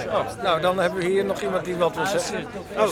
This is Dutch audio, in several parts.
Oh, nou, dan hebben we hier nog iemand die wat wil zeggen. Oh,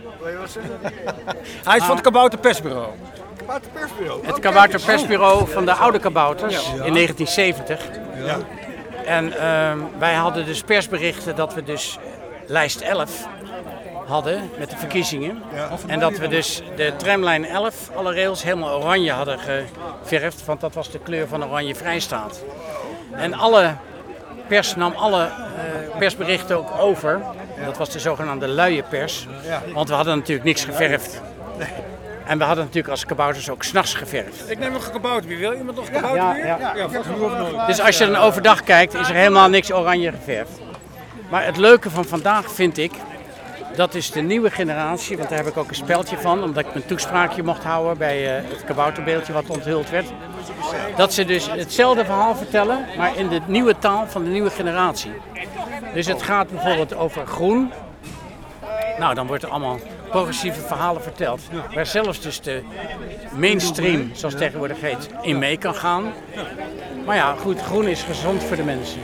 hij is van het Kabouter Persbureau. Het Kabouter Persbureau van de oude kabouters in 1970. Ja. En wij hadden dus persberichten dat we dus lijst 11 hadden met de verkiezingen. Ja. En dat we dus de tramlijn 11, alle rails, helemaal oranje hadden geverfd. Want dat was de kleur van Oranje Vrijstaat. En alle pers nam alle persberichten ook over. Dat was de zogenaamde luie pers. Want we hadden natuurlijk niks geverfd. En we hadden natuurlijk als kabouters ook 's nachts geverfd. Ik neem nog een kabouterbier. Wil iemand nog een kabouterbier? Ja. Dus als je dan overdag kijkt, is er helemaal niks oranje geverfd. Maar het leuke van vandaag vind ik, dat is de nieuwe generatie, want daar heb ik ook een speldje van, omdat ik mijn toespraakje mocht houden bij het kabouterbeeldje wat onthuld werd. Dat ze dus hetzelfde verhaal vertellen, maar in de nieuwe taal van de nieuwe generatie. Dus het gaat bijvoorbeeld over groen. Nou, dan wordt er allemaal progressieve verhalen verteld. Waar zelfs dus de mainstream, zoals het tegenwoordig heet, in mee kan gaan. Maar ja, goed, groen is gezond voor de mensen.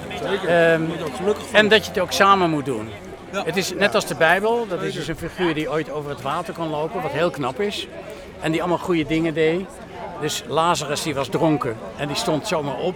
En dat je het ook samen moet doen. Het is net als de Bijbel, dat is dus een figuur die ooit over het water kon lopen, wat heel knap is. En die allemaal goede dingen deed. Dus Lazarus die was dronken en die stond zomaar op.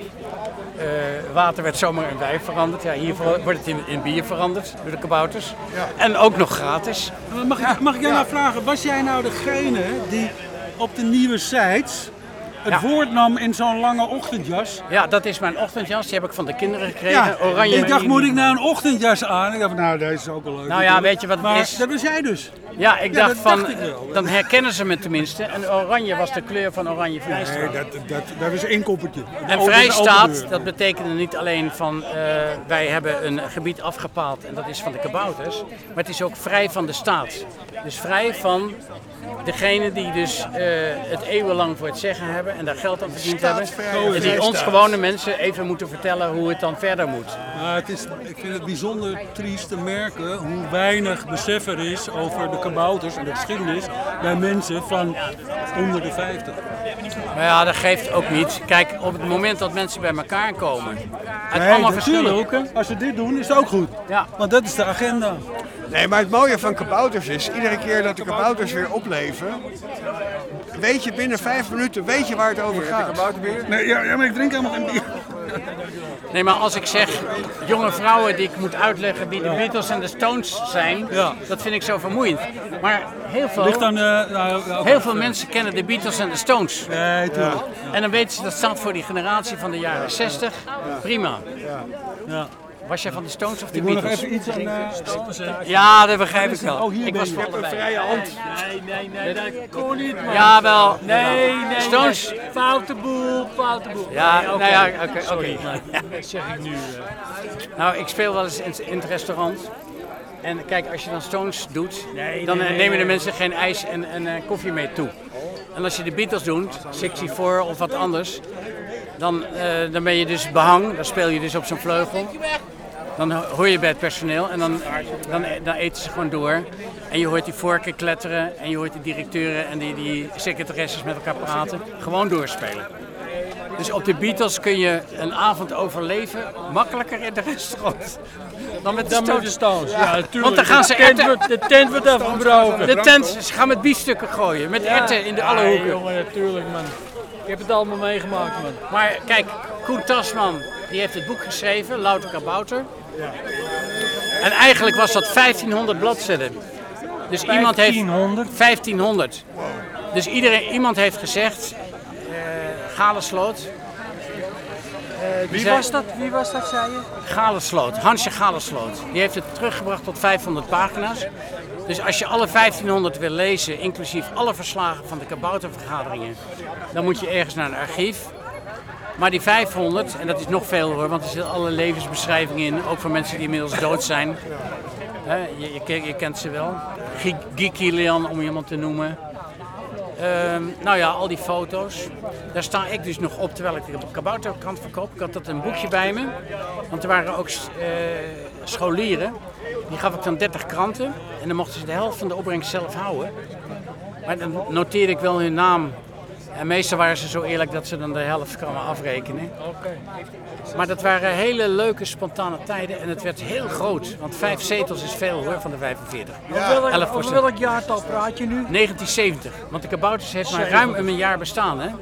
Water werd zomaar in wijn veranderd. Ja, hier wordt het in bier veranderd door de kabouters. En ook nog gratis. Mag ik jou nou vragen, was jij nou degene die op de nieuwe sites het woord nam in zo'n lange ochtendjas? Ja, dat is mijn ochtendjas. Die heb ik van de kinderen gekregen. Oranje. Ik dacht, moet ik nou een ochtendjas aan? Ik dacht, nou, deze is ook wel leuk. Nou ja, weet je wat het is? Dat was jij dus. Ja, ik dacht dat van, dacht ik wel. dan herkennen ze me tenminste. En oranje was de kleur van Oranje Vrijstaat. Nee, dat is één koppertje. En Vrijstaat, dat betekende niet alleen van wij hebben een gebied afgepaald en dat is van de kabouters. Maar het is ook vrij van de staat. Dus vrij van degene die dus het eeuwenlang voor het zeggen hebben en daar geld aan verdiend hebben. En die ons gewone mensen even moeten vertellen hoe het dan verder moet. Ik vind het bijzonder triest te merken hoe weinig besef er is over de kabouters en de geschiedenis bij mensen van onder de 50. Maar ja, dat geeft ook niet. Kijk, op het moment dat mensen bij elkaar komen, uit allemaal verschillende hoeken. Als we dit doen, is het ook goed. Ja. Want dat is de agenda. Nee, maar het mooie van kabouters is, iedere keer dat de kabouters weer opleven, weet je binnen 5 minuten waar het over gaat. Nee, ja, maar ik drink helemaal geen bier. Nee, maar als ik zeg jonge vrouwen die ik moet uitleggen wie de Beatles en de Stones zijn, dat vind ik zo vermoeiend. Maar heel veel mensen kennen de Beatles en de Stones. Nee, tuurlijk. En dan weten ze dat staat voor die generatie van de jaren 60. Prima. Ja. Was jij van de Stones of de Ik moet Beatles? nog even iets aan Stones. Ja, dat begrijp ik wel. hier Ik ben was je. voor Ik heb allebei. Vrije hand. Nee, dat kon niet, man. Ja, wel. Nee, Stones. Foute boel. Ja, Nee, oké. nou ja, oké. Sorry, maar dat zeg ik nu. Nou, ik speel wel eens in het restaurant. En kijk, als je dan Stones doet, dan nemen de mensen geen ijs en koffie mee toe. En als je de Beatles doet, 64 of wat anders, dan ben je dus behang. Dan speel je dus op zo'n vleugel. Dan hoor je bij het personeel en dan eten ze gewoon door. En je hoort die vorken kletteren en je hoort die directeuren en die secretaresses met elkaar praten. Gewoon doorspelen. Dus op de Beatles kun je een avond overleven makkelijker in de restaurant dan met de Stones. Ja, natuurlijk. Want dan gaan ze de tent wordt afgebroken. De tent, ze gaan met biefstukken gooien, met erwten in alle hoeken. Jongen, natuurlijk, man. Ik heb het allemaal meegemaakt, man. Maar kijk, Koen Tasman, die heeft het boek geschreven, Louter Kabouter. En eigenlijk was dat 1500 bladzijden. Dus iemand heeft 1500. Dus iemand heeft gezegd, Galesloot. Wie was dat, zei je? Galesloot, Hansje Galesloot. Die heeft het teruggebracht tot 500 pagina's. Dus als je alle 1500 wil lezen, inclusief alle verslagen van de kaboutervergaderingen, dan moet je ergens naar een archief. Maar die 500, en dat is nog veel hoor, want er zitten alle levensbeschrijvingen in, ook van mensen die inmiddels dood zijn. Je kent ze wel. Guy Kilian, om iemand te noemen. Nou ja, al die foto's. Daar sta ik dus nog op terwijl ik de kabouterkrant verkoop. Ik had dat een boekje bij me. Want er waren ook scholieren. Die gaf ik dan 30 kranten. En dan mochten ze de helft van de opbrengst zelf houden. Maar dan noteerde ik wel hun naam En meestal waren ze zo eerlijk dat ze dan de helft kwamen afrekenen. Oké. Maar dat waren hele leuke, spontane tijden en het werd heel groot. Want 5 zetels is veel hoor, van de 45. Over welk jaartal praat je nu? 1970, want de Kabouters heeft maar ruim een jaar bestaan. Hè?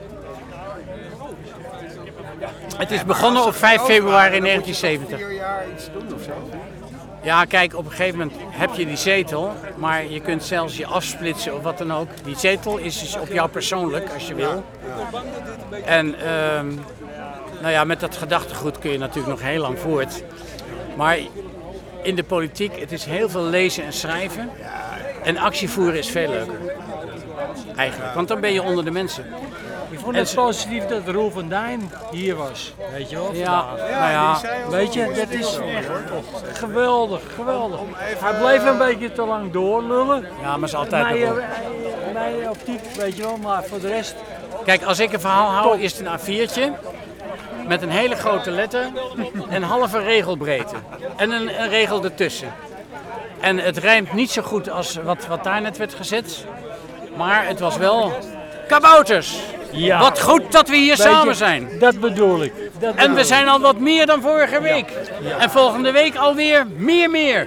Het is begonnen op 5 februari 1970. 4 jaar iets doen of zo. Ja, kijk, op een gegeven moment heb je die zetel, maar je kunt zelfs je afsplitsen of wat dan ook. Die zetel is dus op jou persoonlijk, als je wil. En nou ja, met dat gedachtegoed kun je natuurlijk nog heel lang voort. Maar in de politiek, het is heel veel lezen en schrijven. En actie voeren is veel leuker. Eigenlijk, want dan ben je onder de mensen. Ik vond het positief dat Roel van Dijn hier was. Weet je wel? Ja, nou ja. Weet je, dat is echt geweldig, geweldig. Hij bleef een beetje te lang doorlullen. Ja, maar is altijd wel. Mijn optiek, weet je wel, maar voor de rest... Kijk, als ik een verhaal hou, is het een A4'tje met een hele grote letter en halve regelbreedte. En een regel ertussen. En het rijmt niet zo goed als wat daar net werd gezet. Maar het was wel kabouters. Ja. Wat goed dat we hier samen zijn. Dat bedoel ik. En we zijn al wat meer dan vorige week. En volgende week alweer meer.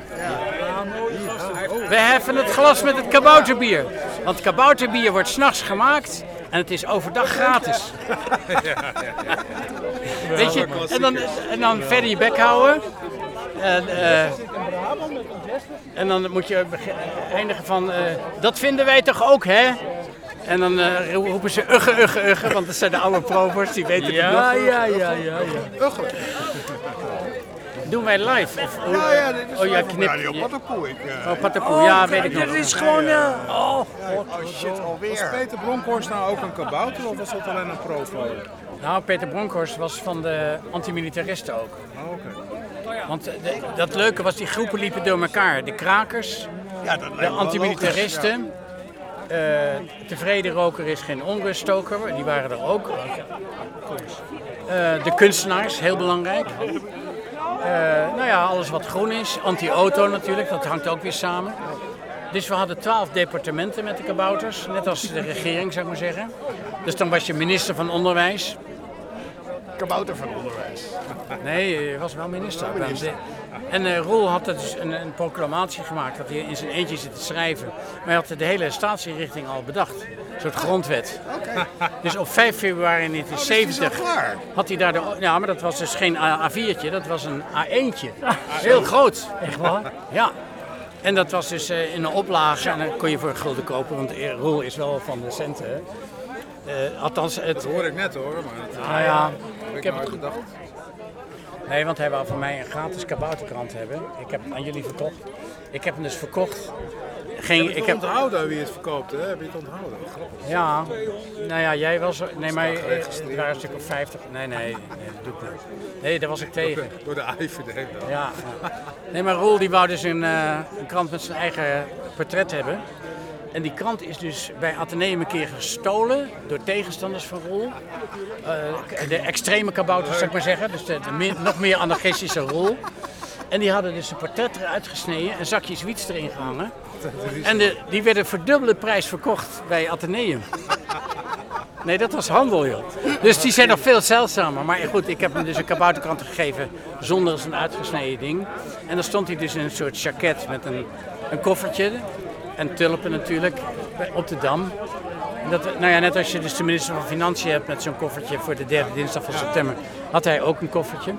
We heffen het glas met het kabouterbier. Want kabouterbier wordt 's nachts gemaakt en het is overdag gratis. Weet je, en dan verder je bek houden. En dan moet je eindigen van, dat vinden wij toch ook, hè? En dan roepen ze ugge, want dat zijn de oude provers, die weten het nog. Ja. Doen wij live? Ja, dit is jij op knipt. Radio Pattenpoel. Patapoe, ja, weet ik nog. Dit is gewoon... Oh shit, alweer. Was Peter Bronkhorst nou ook een kabouter of was dat alleen een profiler? Nou, Peter Bronkhorst was van de antimilitaristen ook. Oh, oké. Want dat leuke was, die groepen liepen door elkaar. De krakers, de antimilitaristen. Tevreden roker is geen onruststoker, die waren er ook. De kunstenaars, heel belangrijk. Nou ja, alles wat groen is. Anti-auto natuurlijk, dat hangt ook weer samen. Dus we hadden 12 departementen met de kabouters, net als de regering zou ik maar zeggen. Dus dan was je minister van Onderwijs. Kabouter van onderwijs. Nee, hij was wel minister. En Roel had dus een proclamatie gemaakt dat hij in zijn eentje zit te schrijven. Maar hij had de hele staatsinrichting al bedacht. Een soort grondwet. Dus op 5 februari 1970 had hij daar de... Ja, maar dat was dus geen A4'tje, dat was een A1'tje. Heel groot. Echt waar? Ja. En dat was dus in een oplage en dan kon je voor een gulden kopen, want Roel is wel van de centen. Hè. Althans, het... Dat hoor ik net hoor, maar Nou ja, ik heb het gedacht. Nee, want hij wou van mij een gratis kabouterkrant hebben. Ik heb het aan jullie verkocht. Ik heb hem dus verkocht. Ik heb onthouden wie het verkoopt, hè? Heb je het onthouden? Grappig. Ja, nou ja, jij was... Nee, maar het waren een stuk of 50. Nee, dat doe ik niet. Nee, daar was ik tegen. Door de IVD dan. Ja. Nee, maar Roel die wou dus een krant met zijn eigen portret hebben. En die krant is dus bij Atheneum een keer gestolen door tegenstanders van Roel. De extreme kabouters, zou ik maar zeggen. Dus de nog meer anarchistische Roel. En die hadden dus een portret eruit gesneden en zakjes wiets erin gehangen. En die werden voor dubbele prijs verkocht bij Atheneum. Nee, dat was handel, joh. Dus die zijn nog veel zeldzamer. Maar goed, ik heb hem dus een kabouterkrant gegeven zonder zo'n uitgesneden ding. En dan stond hij dus in een soort jacket met een koffertje. En tulpen natuurlijk, op de Dam. Nou ja, net als je dus de minister van Financiën hebt met zo'n koffertje voor de 3e dinsdag van september, had hij ook een koffertje.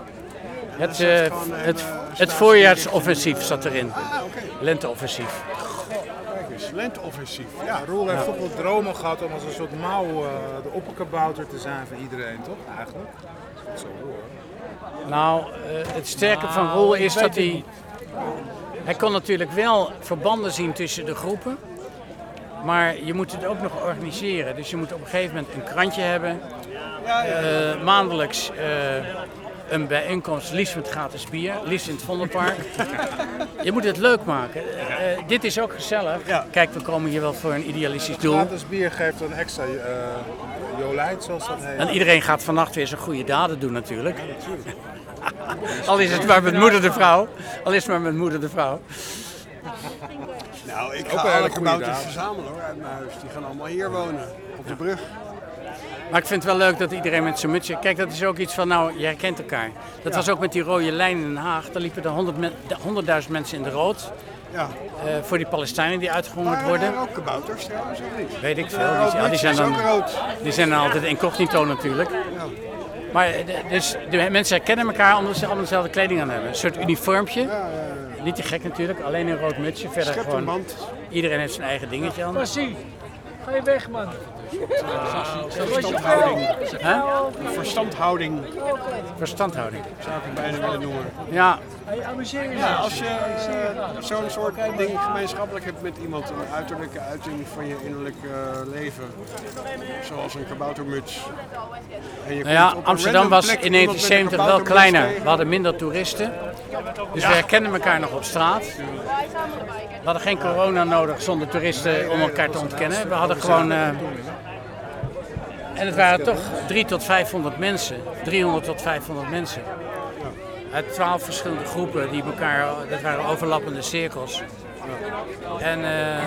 Het voorjaarsoffensief zat erin. Lenteoffensief. Kijk eens, lenteoffensief. Ja, Roel heeft toch wel dromen gehad om als een soort mouw de opperkabouter te zijn van iedereen, toch? Eigenlijk. Dat zo hoor. Nou, het sterke van Roel is dat hij... Hij kon natuurlijk wel verbanden zien tussen de groepen. Maar je moet het ook nog organiseren. Dus je moet op een gegeven moment een krantje hebben. Maandelijks een bijeenkomst, liefst met gratis bier. Liefst in het Vondelpark. Je moet het leuk maken. Dit is ook gezellig. Kijk, we komen hier wel voor een idealistisch doel. Gratis bier geeft een extra jolijt, zoals dat heet. En iedereen gaat vannacht weer zijn goede daden doen natuurlijk. Al is het maar met moeder de vrouw. Nou, ik ga alle kabouters verzamelen hoor, uit mijn huis. Die gaan allemaal hier wonen, op de brug. Maar ik vind het wel leuk dat iedereen met zijn mutsje... Kijk, dat is ook iets van, nou, je herkent elkaar. Dat was ook met die rode lijn in Den Haag. Daar liepen er 100.000 mensen in de rood. Ja. Voor die Palestijnen die uitgehongerd worden. Maar ook kabouters trouwens, of niet? Weet ik veel. Die zijn dan altijd incognito natuurlijk. Ja. Maar dus de mensen herkennen elkaar omdat ze allemaal dezelfde kleding aan hebben. Een soort uniformpje. Niet te gek natuurlijk, alleen een rood mutsje. Verder Schept een gewoon, band. iedereen heeft zijn eigen dingetje aan. Passie, ga je weg, man. Verstandhouding. Huh? Verstandhouding Verstandhouding. zou ik het bijna willen noemen. Ja, Hey, amuseer je. Ja, als je zo'n soort ding gemeenschappelijk hebt met iemand, een uiterlijke uiting van je innerlijke leven, zoals een kaboutermuts. En je nou ja, komt op een Amsterdam random was plek in iemand met een 1970 wel kaboutermuts kleiner. tegen. We hadden minder toeristen. Dus we herkenden elkaar nog op straat. We hadden geen corona nodig zonder toeristen om elkaar te ontkennen. We hadden gewoon... en het waren toch 300 tot 500 mensen. 300 tot 500 mensen. Uit 12 verschillende groepen die elkaar... Dat waren overlappende cirkels. En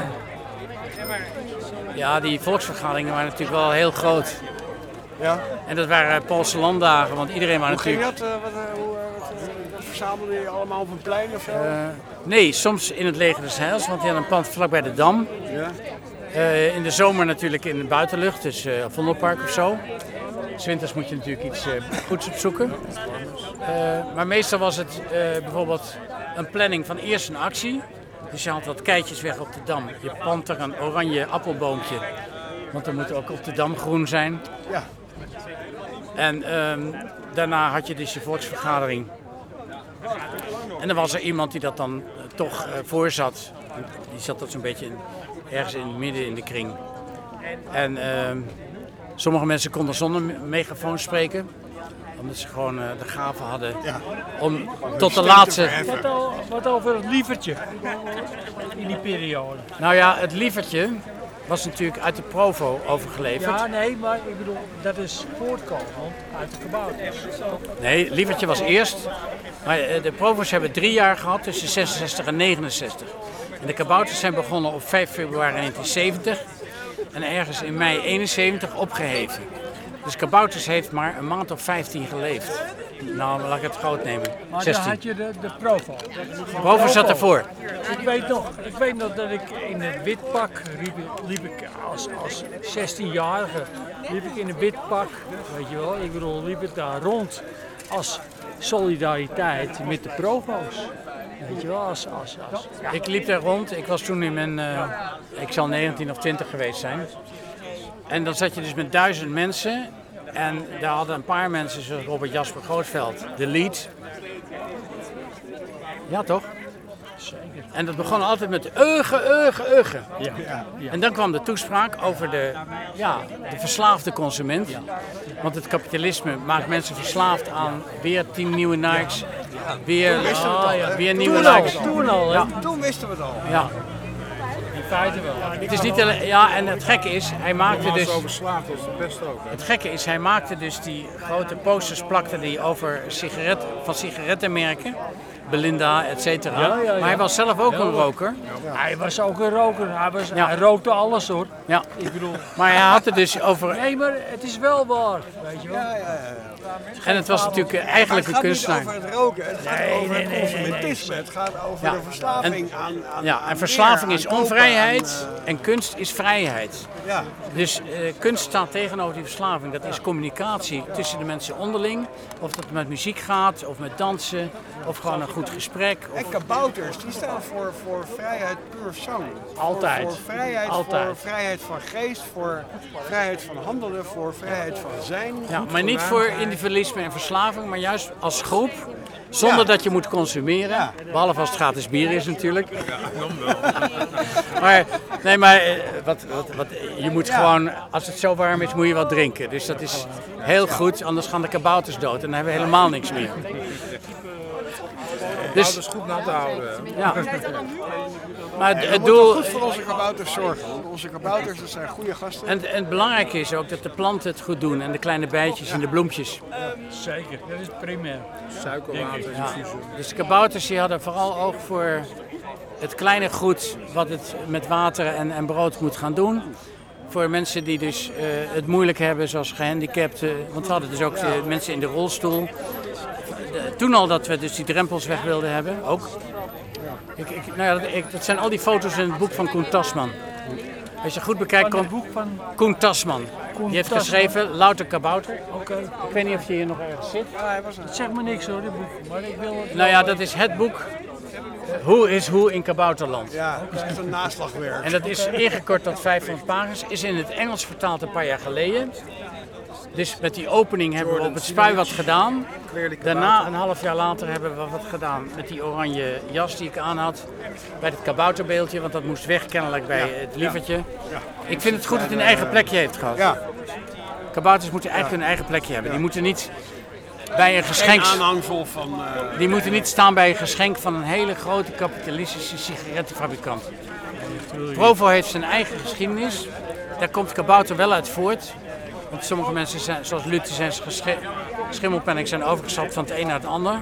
ja, die volksvergaderingen waren natuurlijk wel heel groot. Ja. En dat waren Poolse landdagen, want iedereen was Hoe ging natuurlijk... dat? Verzamelde je allemaal op een plein of zo? Nee, soms in het Leger des Heils, want die hadden een pand vlakbij de Dam. Ja. In de zomer natuurlijk in de buitenlucht, dus Vondelpark of zo. 's Winters moet je natuurlijk iets goeds opzoeken. Maar meestal was het bijvoorbeeld een planning van eerst een actie. Dus je haalt wat keitjes weg op de Dam. Je plant er een oranje appelboompje, want dan moet ook op de Dam groen zijn. Ja. En daarna had je dus je volksvergadering. En dan was er iemand die dat dan toch voorzat. Die zat dat zo'n beetje ergens in het midden in de kring. En sommige mensen konden zonder megafoon spreken. Omdat ze gewoon de gave hadden om tot de laatste... Wat over het lievertje in die periode. Nou ja, het lievertje was natuurlijk uit de Provo overgeleverd. Ja, nee, maar ik bedoel, dat is voortkomend uit de kabouters. Nee, lievertje was eerst. Maar de Provo's hebben 3 jaar gehad tussen 66 en 69. En de kabouters zijn begonnen op 5 februari 1970 en ergens in mei 71 opgeheven. Dus kabouters heeft maar een maand of 15 geleefd. Nou, laat ik het groot nemen. Maar 16. dan had je de Provo. Provo zat ervoor. Ik weet nog dat ik in het witpak liep ik als 16-jarige liep ik in een witpak, weet je wel. Ik bedoel, liep ik daar rond als solidariteit met de Provo's. Weet je wel, ja. Ik liep daar rond. Ik was toen in mijn, ik zal 19 of 20 geweest zijn. En dan zat je dus met 1000 mensen. En daar hadden een paar mensen, zoals Robert Jasper Grootveld, de lead. Ja, toch? Zeker. En dat begon altijd met ugge. Ja. En dan kwam de toespraak over de verslaafde consument. Want het kapitalisme maakt mensen verslaafd aan weer 10 nieuwe Nikes. Weer nieuwe Nikes. Toen al, hè? Toen wisten we het al. Ja. In feite wel. Het is niet alleen, ja, en het gekke is, hij maakte dus... over slaat, dat is het beste ook. Hè? Het gekke is, hij maakte dus die grote posters, plakte die over van sigarettenmerken. Belinda, et cetera. Ja. Maar hij was zelf ook een roker. Hij was ook een roker. Hij rookte alles, hoor. Ja. Ik bedoel... Maar hij had het dus over... Nee, maar het is wel waar, weet je wel. En het was natuurlijk eigenlijk een Het gaat kunstenaar. niet over het roken, het gaat over het consumentisme. Het gaat over de verslaving aan En verslaving meer, is aan kopen, onvrijheid en kunst is vrijheid. Ja. Dus kunst staat tegenover die verslaving. Dat is communicatie tussen de mensen onderling. Of dat met muziek gaat, of met dansen, of gewoon een goed gesprek. En kabouters, die staan voor vrijheid puur zang. Altijd. Voor vrijheid, Altijd. voor vrijheid van geest, voor vrijheid van handelen, voor vrijheid van zijn. Ja, goed maar niet voor gewaarheid. individualisme en verslaving, maar juist als groep. Zonder dat je moet consumeren. Ja. Behalve als het gratis bier is natuurlijk. Je moet gewoon, als het zo warm is, moet je wat drinken. Dus dat is heel goed, anders gaan de kabouters dood en dan hebben we helemaal niks meer. Dus is goed na te houden. Hè? Ja. Maar We het moeten doel... goed voor onze kabouters zorgen, want onze kabouters dat zijn goede gasten. En het belangrijke is ook dat de planten het goed doen en de kleine bijtjes en de bloempjes. Zeker, dat is primair. Suikerwater, infusen. Dus de kabouters die hadden vooral oog voor het kleine goed wat het met water en brood moet gaan doen. Voor mensen die dus het moeilijk hebben, zoals gehandicapten. Want we hadden dus ook mensen in de rolstoel. Toen al dat we dus die drempels weg wilden hebben, ook. Dat zijn al die foto's in het boek van Koen Tasman. Als je goed bekijkt, Van het boek van Koen Tasman. Die heeft geschreven Louter Kabouter. Oké. Ik weet niet of je hier nog ergens zit. Het zegt me niks hoor, dit boek. Maar ik wil het Nou ja, dat is het boek Hoe is hoe in Kabouterland. Ja, dat is echt een naslagwerk. En dat is ingekort tot 500 pagina's. Is in het Engels vertaald een paar jaar geleden. Dus met die opening hebben we op het Spui wat gedaan. Daarna, een half jaar later, hebben we wat gedaan met die oranje jas die ik aan had. Bij het kabouterbeeldje, want dat moest weg kennelijk bij het lievertje. Ik vind het goed dat het een eigen plekje heeft gehad. Ja. Kabouters moeten eigenlijk een eigen plekje hebben. Die moeten niet bij een geschenk... Geen aanhangsel van... Die moeten niet staan bij een geschenk van een hele grote kapitalistische sigarettenfabrikant. Provo heeft zijn eigen geschiedenis. Daar komt kabouter wel uit voort. Want sommige mensen zijn, zoals Luther en Schimmelpenninck zijn overgestapt van het een naar het ander.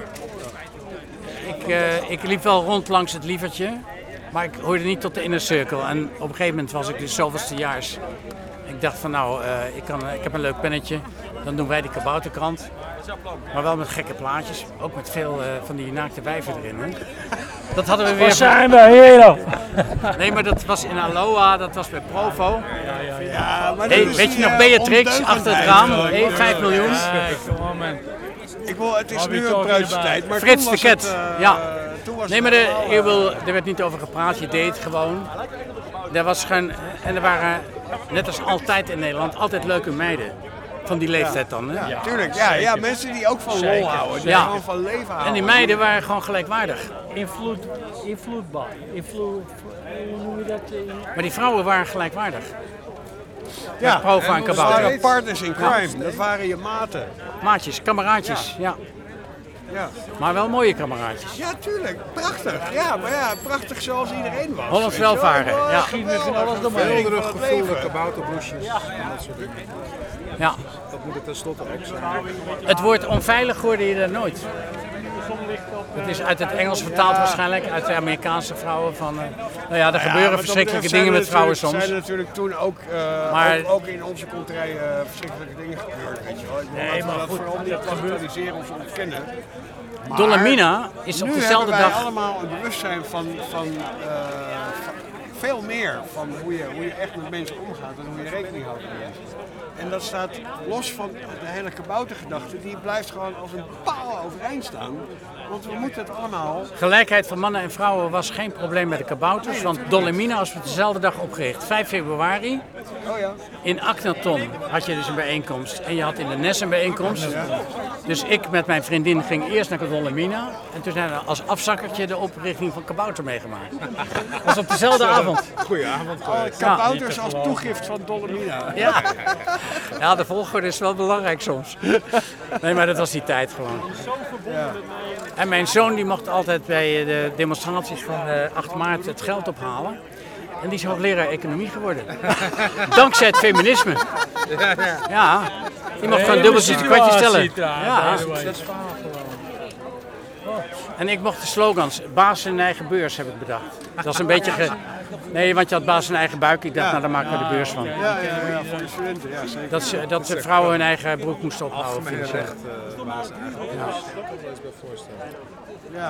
Ik liep wel rond langs het lievertje, maar ik hoorde niet tot de inner circle. En op een gegeven moment was ik dus zoveelstejaars. Ik dacht van nou, ik heb een leuk pennetje, dan doen wij die kabouterkrant. Maar wel met gekke plaatjes, ook met veel van die naakte wijven erin. Hè. Dat hadden we weer... Waar zijn we hier? Nee, maar dat was in Aloha, dat was bij Provo. Ja, maar Hey, weet je nog Beatrix achter het raam? Hey, 5 miljoen. Het is nu een pruitstijd, maar Frits toen de was Ket. het, Ja. toen was Nee, het maar er werd niet over gepraat, je deed gewoon. Er was gewoon, en er waren, net als altijd in Nederland, altijd leuke meiden. Van die leeftijd dan. Hè? Ja, tuurlijk. Ja, mensen die ook van lol houden, die Ja. gewoon van leven houden. En die meiden waren gewoon gelijkwaardig. Invloedbaar. Hoe noem je dat? Maar die vrouwen waren gelijkwaardig. ja, Provo en dat kabouter. waren partners in crime, dat waren je maten. Maatjes, kameraadjes. Ja. Ja. Maar wel mooie kameraadjes. Ja, tuurlijk. Prachtig. Ja, maar ja, prachtig zoals iedereen was. Hollands weet je wel. welvaren. Ja. Geschiedenis en alles ermee. Weelderig van het gevulde leven. kabouterbloesjes en dat soort dingen. Ja. Dat moet het tenslotte ook zijn. Het woord onveilig hoorde je daar nooit. Het is uit het Engels vertaald waarschijnlijk, uit de Amerikaanse vrouwen van... nou ja, er gebeuren verschrikkelijke dingen met vrouwen Er soms. zijn natuurlijk toen ook, Maar- ook in onze contrij verschrikkelijke dingen gebeurd, weet je wel. Ik bedoel, laten we dat vooral niet bagatelliseren of ontkennen. Maar Dolomina is op nu dezelfde hebben wij dag... allemaal een bewustzijn van veel meer van hoe je echt met mensen omgaat en hoe je rekening houdt met mensen. En dat staat los van de hele kaboutergedachte, die blijft gewoon als een paal overeind staan. Want we moeten het allemaal... Gelijkheid van mannen en vrouwen was geen probleem bij de kabouters, want Dolomina was op dezelfde dag opgericht. 5 februari. Oh ja. In Akhenaton had je dus een bijeenkomst en je had in de Nes een bijeenkomst. Dus ik met mijn vriendin ging eerst naar Dolomina en toen zijn we als afzakkertje de oprichting van Kabouter meegemaakt. Dat was op dezelfde avond. Goedenavond. Kabouters als toegift van Dolomina. Ja. Ja, de volgorde is wel belangrijk soms. Nee, maar dat was die tijd gewoon. En mijn zoon die mocht altijd bij de demonstraties van 8 maart het geld ophalen. En die is hoogleraar economie geworden. Dankzij het feminisme. Ja, die mocht gewoon dubbeltjes een kwartje stellen. Ja. En ik mocht de slogans, baas in eigen beurs heb ik bedacht. Dat was een beetje... Nee, want je had baas in eigen buik. Ik dacht, nou daar maken we de beurs van. Ja, voor de studenten, ja zeker. Dat de vrouwen hun eigen broek moesten ophouden. Algemene financieel. recht, baas eigenlijk. Ja. Dat kan ik me eens bij voorstellen. Ja.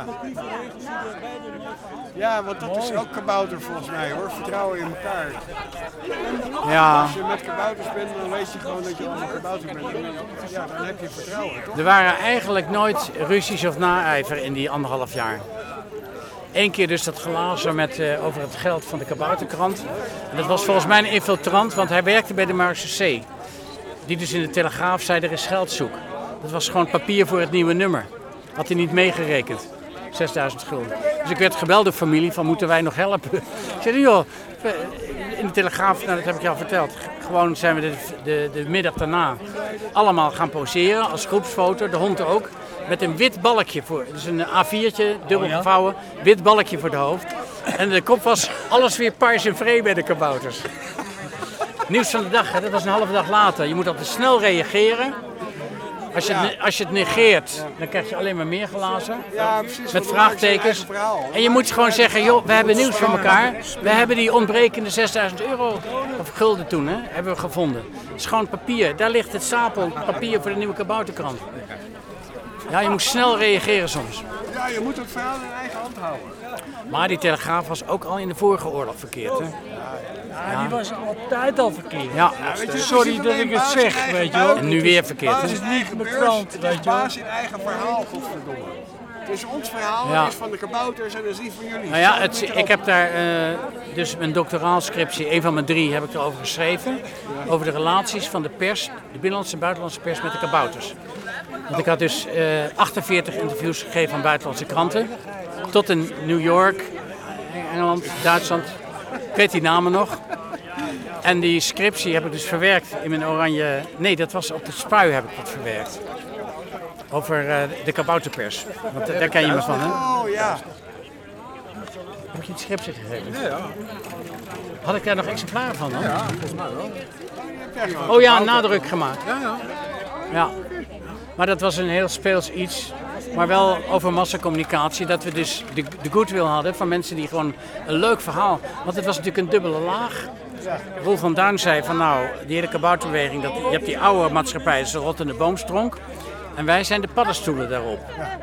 Ja, want dat is ook kabouter volgens mij hoor, vertrouwen in elkaar. Ja, Als je met kabouters bent, dan weet je gewoon dat je allemaal kabouter bent. Ja, dan heb je vertrouwen, toch? er waren eigenlijk nooit ruzies of naijver in die 1,5 jaar. Eén keer dus dat glazen met, over het geld van de kabouterkrant. En dat was volgens mij een infiltrant, want hij werkte bij de Marseillais. Die dus in de Telegraaf zei, er is geld zoek. Dat was gewoon papier voor het nieuwe nummer. Had hij niet meegerekend. 6000 gulden. Dus ik werd gebeld door familie van, moeten wij nog helpen? Ik zei, joh, in de Telegraaf, nou dat heb ik je al verteld. Gewoon zijn we de middag daarna allemaal gaan poseren als groepsfoto, de hond ook. Met een wit balkje voor, dus een A4'tje, dubbel gevouwen, wit balkje voor de hoofd. En de kop was alles weer pars en vree bij de kabouters. Nieuws van de dag, hè, dat was een halve dag later. Je moet altijd snel reageren. Als je het negeert, dan krijg je alleen maar meer glazen. Ja, precies. Met vraagtekens. En je moet gewoon zeggen, joh, we hebben nieuws van elkaar. We hebben die ontbrekende €6.000, of gulden toen, hebben we gevonden. Het is gewoon papier. Daar ligt het stapel papier voor de nieuwe kabouterkrant. Ja, je moet snel reageren soms. Ja, je moet het verhaal in eigen hand houden. Maar die Telegraaf was ook al in de vorige oorlog verkeerd, hè? Ja, die was altijd al verkeerd. Ja. Sorry dat ik het zeg, weet je wel. En nu weer verkeerd, hè? Het is niet mijn krant, weet je wel. Baas in eigen verhaal, godverdomme. Het is ons verhaal, Ja. het is van de kabouters en dat is niet van jullie. Nou ja, ik heb daar dus mijn doctoraalscriptie, een van mijn 3, heb ik erover geschreven. Over de relaties van de pers, de binnenlandse en buitenlandse pers met de kabouters. Want ik had dus 48 interviews gegeven aan buitenlandse kranten. Tot in New York, Engeland, Duitsland. Ik weet die namen nog. En die scriptie heb ik dus verwerkt in mijn oranje... Nee, dat was op de Spui heb ik dat verwerkt. Over de kabouterpers. Want daar ken je me van, hè? Oh ja. Heb ik je die scriptie gegeven? Ja. Had ik daar nog exemplaren van dan? Ja, volgens mij wel. Oh ja, nadruk gemaakt. Ja. Ja. Maar dat was een heel speels iets. Maar wel over massacommunicatie. Dat we dus de goodwill hadden van mensen die gewoon een leuk verhaal... Want het was natuurlijk een dubbele laag. Roel van Duin zei van nou, die hele kabouterbeweging... je hebt die oude maatschappij, dat is de rottende boomstronk. En wij zijn de paddenstoelen daarop.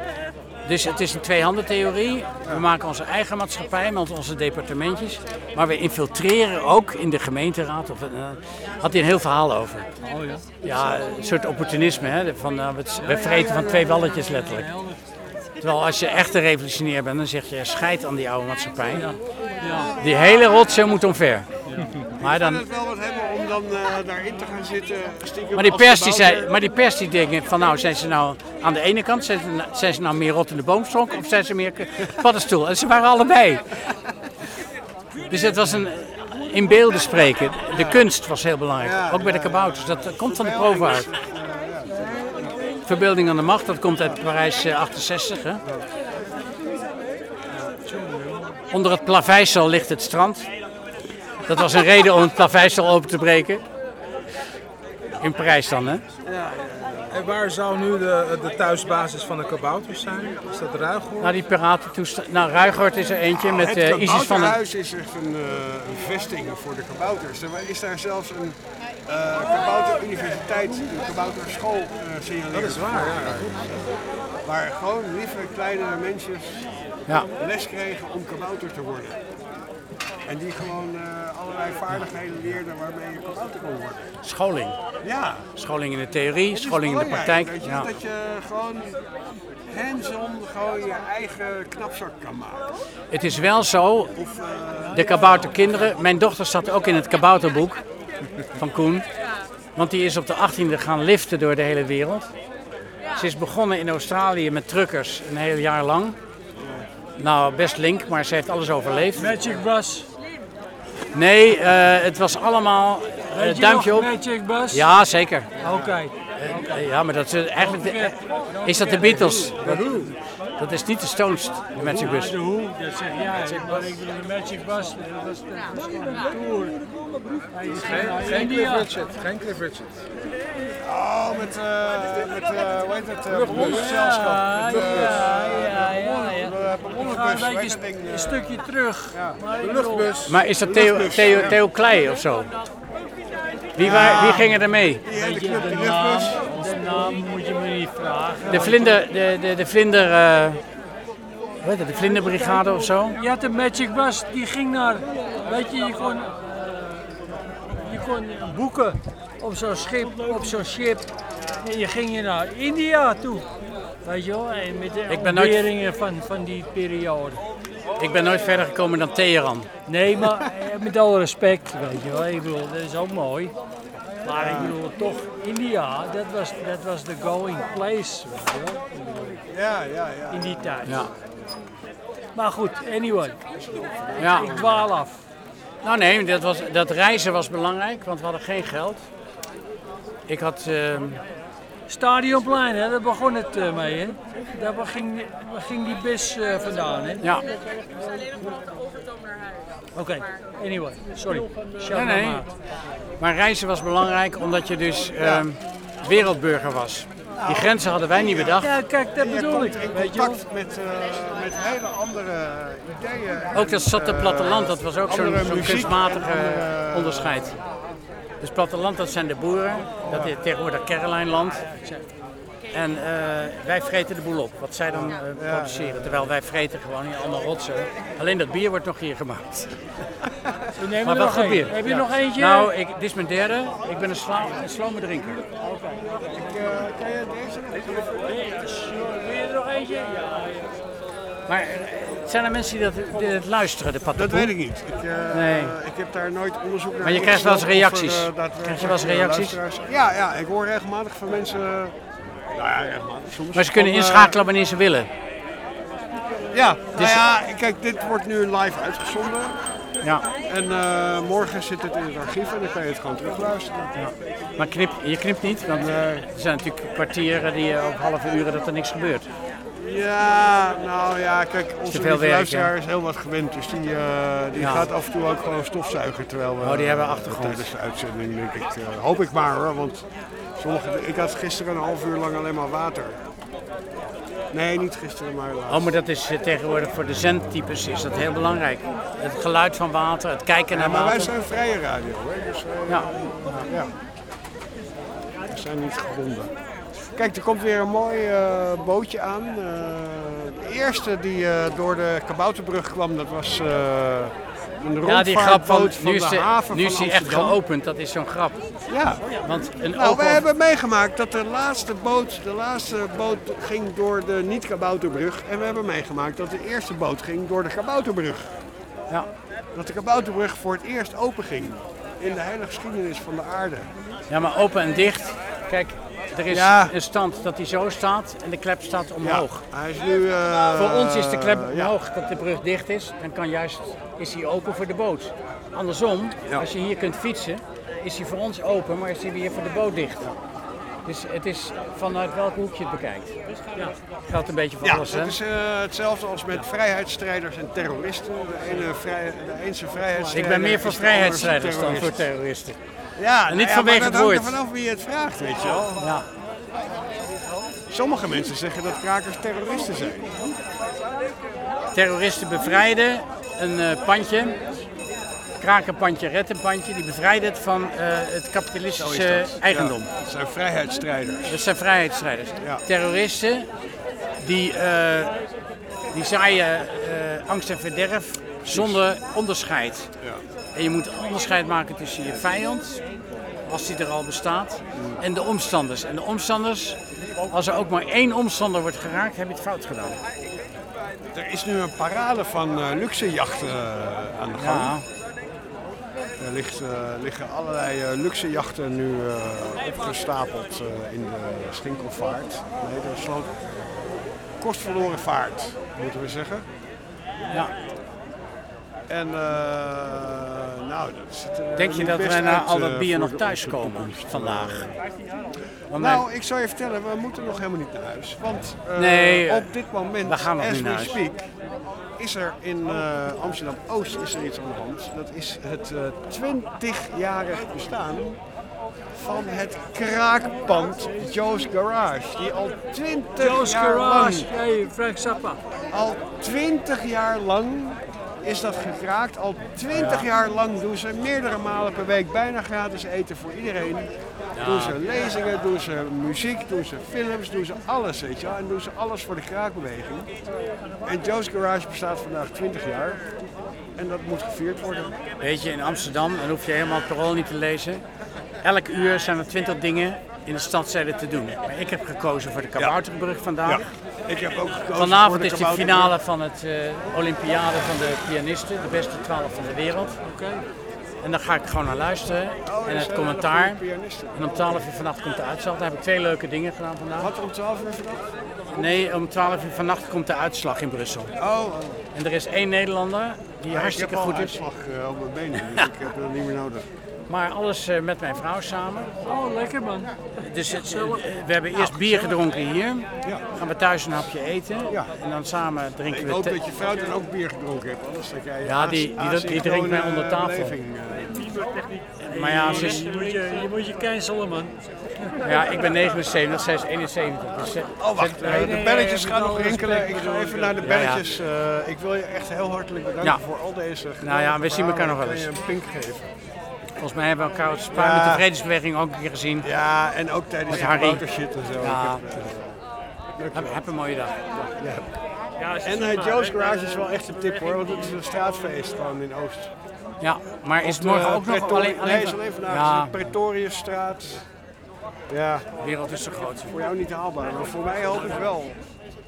Dus het is een tweehandentheorie. We maken onze eigen maatschappij met onze departementjes. Maar we infiltreren ook in de gemeenteraad. Had hij een heel verhaal over. Oh ja. Ja, een soort opportunisme. Hè? Van, we vreten van 2 walletjes letterlijk. Terwijl als je echt een revolutionair bent, dan zeg je scheid aan die oude maatschappij. Die hele rotzooi moet omver. Maar dan... Ik kan het wel wat hebben om dan daarin te gaan zitten. Stiekem Maar die als pers die kabouter. zei, maar die pers die denkt van nou, zijn ze nou aan de ene kant, zijn ze nou meer rot in de boomstronk of zijn ze meer paddenstoel? En ze waren allebei. Dus het was in beelden spreken. De kunst was heel belangrijk, ook bij de kabouters. Dat komt van de provo uit. Verbeelding aan de macht, dat komt uit Parijs 68. Hè? Onder het plaveisel ligt het strand. Dat was een reden om het plaveisel open te breken. In Parijs dan, hè? En waar zou nu de thuisbasis van de kabouters zijn? Is dat Ruigoord? Nou, die piratentoestand. Nou, Ruigoord is er eentje met Het Isis van den... kabouterhuis is echt een vesting voor de kabouters. Er is daar zelfs een kabouteruniversiteit, een kabouterschool signaleren. Dat is waar, ja. Waar gewoon lieve kleinere mensjes Ja. les kregen om kabouter te worden. En die gewoon allerlei vaardigheden leerden waarmee je kabouter kon worden. Scholing. Ja. Scholing in de theorie, Dat is scholing in de belangrijk, praktijk. weet je, Ja. dat je gewoon hands-on gewoon je eigen knapzak kan maken. Het is wel zo, de kabouterkinderen... Mijn dochter zat ook in het kabouterboek van Koen. Want die is op de 18e gaan liften door de hele wereld. Ze is begonnen in Australië met truckers een heel jaar lang. Nou, best link, maar ze heeft alles overleefd. Magic Bus. Nee, het was allemaal Weet je duimpje nog op. Magic Bus? Ja, zeker. Oké. Ja, maar dat is eigenlijk... is dat de Beatles? Dat is niet de Stones, de Magic Bus. De Who, dat zeg jij. Maar ik bedoel, de Magic Bus, dat was gewoon een tour. Hij is naar Geen Cliff India. Richard, geen Cliff Richard. Oh, met hoe heet het? Ballonnengezelschap. Ja. Ik ga een Ballonnenbus, beetje weet dat ding, een stukje terug. Maar ik De bedoel, luchtbus. Maar is dat Theo Klei of zo? Wie gingen er mee? Die hele weet je, club, de die naam, luchtbus. de naam moet je me niet vragen. De vlinder... De vlinder... hoe heet het? De vlinderbrigade of zo? Je had de Magic Bus, die ging naar, weet je, je kon boeken op zo'n schip en je ging naar India toe, weet je wel, en met de Ik ben nooit- ontberingen van die periode. Ik ben nooit verder gekomen dan Teheran. Nee, maar met alle respect, weet je wel, ik bedoel, dat is ook mooi. Maar ik bedoel, toch, India, dat was the going place, weet je wel, ik bedoel, Ja. in die tijd. Ja. Maar goed, anyway, Ja. ik dwaal af. Nou nee, dat reizen was belangrijk, want we hadden geen geld. Ik had... Stadionplein, hè, daar begon het mee. Hè. Daar ging die bus vandaan. Hè. ja. Oké, anyway, sorry. Nee, nee. Maar reizen was belangrijk omdat je dus wereldburger was. Die grenzen hadden wij niet bedacht. Ja, kijk, dat Je bedoel ik. komt in Weet je wel. contact met hele andere ideeën. Ook dat zat het platteland, dat was ook zo'n andere muziek kunstmatige en andere- onderscheid. Dus platteland, dat zijn de boeren, dat is tegenwoordig Carolijnland. En wij vreten de boel op, wat zij dan produceren. Terwijl wij vreten gewoon hier allemaal rotzooi. Alleen dat bier wordt nog hier gemaakt. We nemen Maar er wel nog goed één. bier. Heb je Ja. nog eentje? Nou, dit is mijn derde. Ik ben een slome drinker. Kan je deze nog even? Wil je er nog eentje? Ja. Maar zijn er mensen die dat luisteren, de Dat patapoe? weet ik niet. Nee. Ik heb daar nooit onderzoek naar. Maar je krijgt wel eens opgesteld of er, reacties. daadwerkelijk, Krijg je wel eens reacties? luisteraars- Ja, ik hoor regelmatig van mensen. Nou ja, regelmatig soms. Maar ze kunnen van, inschakelen wanneer ze willen. Ja, nou ja, kijk, dit wordt nu live uitgezonden. Ja. En morgen zit het in het archief en dan kan je het gewoon terugluisteren. Maar je knipt niet, want er zijn natuurlijk kwartieren of halve uren dat er niks gebeurt. Ja, nou ja, kijk, onze veel werk, luisteraar is heel wat gewend, dus die Ja. gaat af en toe ook gewoon stofzuigen terwijl we Die hebben achtergrond. tijdens de uitzending, denk ik. Hoop ik maar hoor, want ik had gisteren een half uur lang alleen maar water. Nee, niet gisteren, maar laatst. Oh, maar dat is tegenwoordig voor de zendtypes is dat heel belangrijk. Het geluid van water, het kijken naar Maar wij water. zijn vrije radio, hè? Dus Ja. ja. We zijn niet gebonden. Kijk, er komt weer een mooi bootje aan. De eerste die door de Kabouterbrug kwam, dat was een Ja, die grap van, rondvaartboot van nu is de haven nu is van die echt Amsterdam. geopend, dat is zo'n grap. Ja. Want een Nou, open... we hebben meegemaakt dat de laatste boot ging door de niet-Kabouterbrug. En we hebben meegemaakt dat de eerste boot ging door de Kabouterbrug. Ja. Dat de Kabouterbrug voor het eerst open ging in de hele geschiedenis van de aarde. Ja, maar open en dicht. Kijk, er is Ja. een stand dat die zo staat en de klep staat omhoog. Hij is nu... Voor ons is de klep ja. omhoog dat de brug dicht is. Dan is hij open voor de boot. Andersom, Ja. als je hier kunt fietsen, is hij voor ons open, maar is hij weer voor de boot dicht. Dus het is vanuit welk hoek je het bekijkt. Ja. Geldt een beetje voor Ja, alles, hè? het is hetzelfde als met vrijheidsstrijders en terroristen. De ene vrijheidsstrijder... Ik ben meer voor is de andere vrijheidsstrijders dan voor terrorist. terroristen. Ja, En niet maar vanwege dat het hangt woord. er vanaf wie je het vraagt, weet je wel. Ja. Sommige mensen zeggen dat krakers terroristen zijn. Terroristen bevrijden een pandje, kraken pandje, redden pandje, die bevrijden het van het kapitalistische eigendom. Ja, het zijn vrijheidsstrijders. Dat zijn vrijheidsstrijders. Ja. Terroristen die zaaien angst en verderf zonder onderscheid. Ja. En je moet onderscheid maken tussen je vijand, als die er al bestaat, en de omstanders. En de omstanders, als er ook maar één omstander wordt geraakt, heb je het fout gedaan. Er is nu een parade van luxejachten aan de gang. Ja. Er liggen allerlei luxejachten nu opgestapeld in de Schinkelvaart. Nee, de sloot kostverloren vaart, moeten we zeggen. Ja. En nou, dat ziet er Denk je niet dat best wij na uit, al dat bier voor nog de- thuis onze komen toekomst. vandaag? Want Nou, ik zou je vertellen, we moeten nog helemaal niet naar huis. Want Nee, op dit moment, we gaan nog as niet we naar huis. speak, is er in Amsterdam-Oost is er iets aan de hand. Dat is het 20-jarig bestaan van het kraakpand Joe's Garage. Die al 20 Joe's jaar lang, Garage. Hey, Frank Zappa. al 20 jaar lang is dat gekraakt. Al 20 jaar lang doen ze meerdere malen per week bijna gratis eten voor iedereen. Doen ze lezingen, doen ze muziek, doen ze films, doen ze alles, weet je wel. En doen ze alles voor de kraakbeweging. En Joe's Garage bestaat vandaag 20 jaar. En dat moet gevierd worden. weet je, in Amsterdam, dan hoef je helemaal het parool niet te lezen. Elk uur zijn er 20 dingen in de stadzijde te doen. Maar ik heb gekozen voor de Kabouterbrug vandaag. Ik heb ook gekozen voor Vanavond de is de Kabouterbrug. finale van het Olympiade van de pianisten, de beste 12 van de wereld. En daar ga ik gewoon naar luisteren en dat het zijn commentaar. hele goede pianisten. En om 12 uur vannacht komt de uitslag. Daar heb ik 2 leuke dingen gedaan vandaag. Wat om 12 uur vandaag? Nee, om 12 uur vannacht komt de uitslag in Brussel. Oh, En er is 1 Nederlander die hartstikke ik heb al goed een is. uitslag op mijn benen, dus ik heb dat niet meer nodig. Maar alles met mijn vrouw samen. Oh, lekker man. Dus we hebben eerst bier gedronken hier. Gaan we thuis een hapje eten. Ja. En dan samen drinken Ik we hoop thee. dat je vrouw dan ook bier gedronken hebt. Anders dat jij Ja, die drinkt mij onder tafel. Maar ja, ze is, Je moet je cancelen man. ja, ik ben 79, zij is 71. Dus Oh, wacht. De belletjes gaan nog rinkelen. Ik ga even naar de Ja. belletjes. Ik wil je echt heel hartelijk bedanken Ja. voor al deze. Nou ja, we zien elkaar nog wel eens. Kan je een pink geven? volgens mij hebben we elkaar op Spaar met de Vredesbeweging ook een keer gezien. Ja, en ook tijdens Met de Harry. motorshit en zo. Ja. Ik heb, Heb een mooie dag. en Joe's Garage is wel echt een tip hoor, want het is een straatfeest gewoon in Oost. Ja, maar is het morgen ook nog alleen... Nee, is alleen vandaag. Ja, Pretoriusstraat. Ja, de wereld is zo groot. voor jou niet haalbaar, maar voor mij hoop ik wel.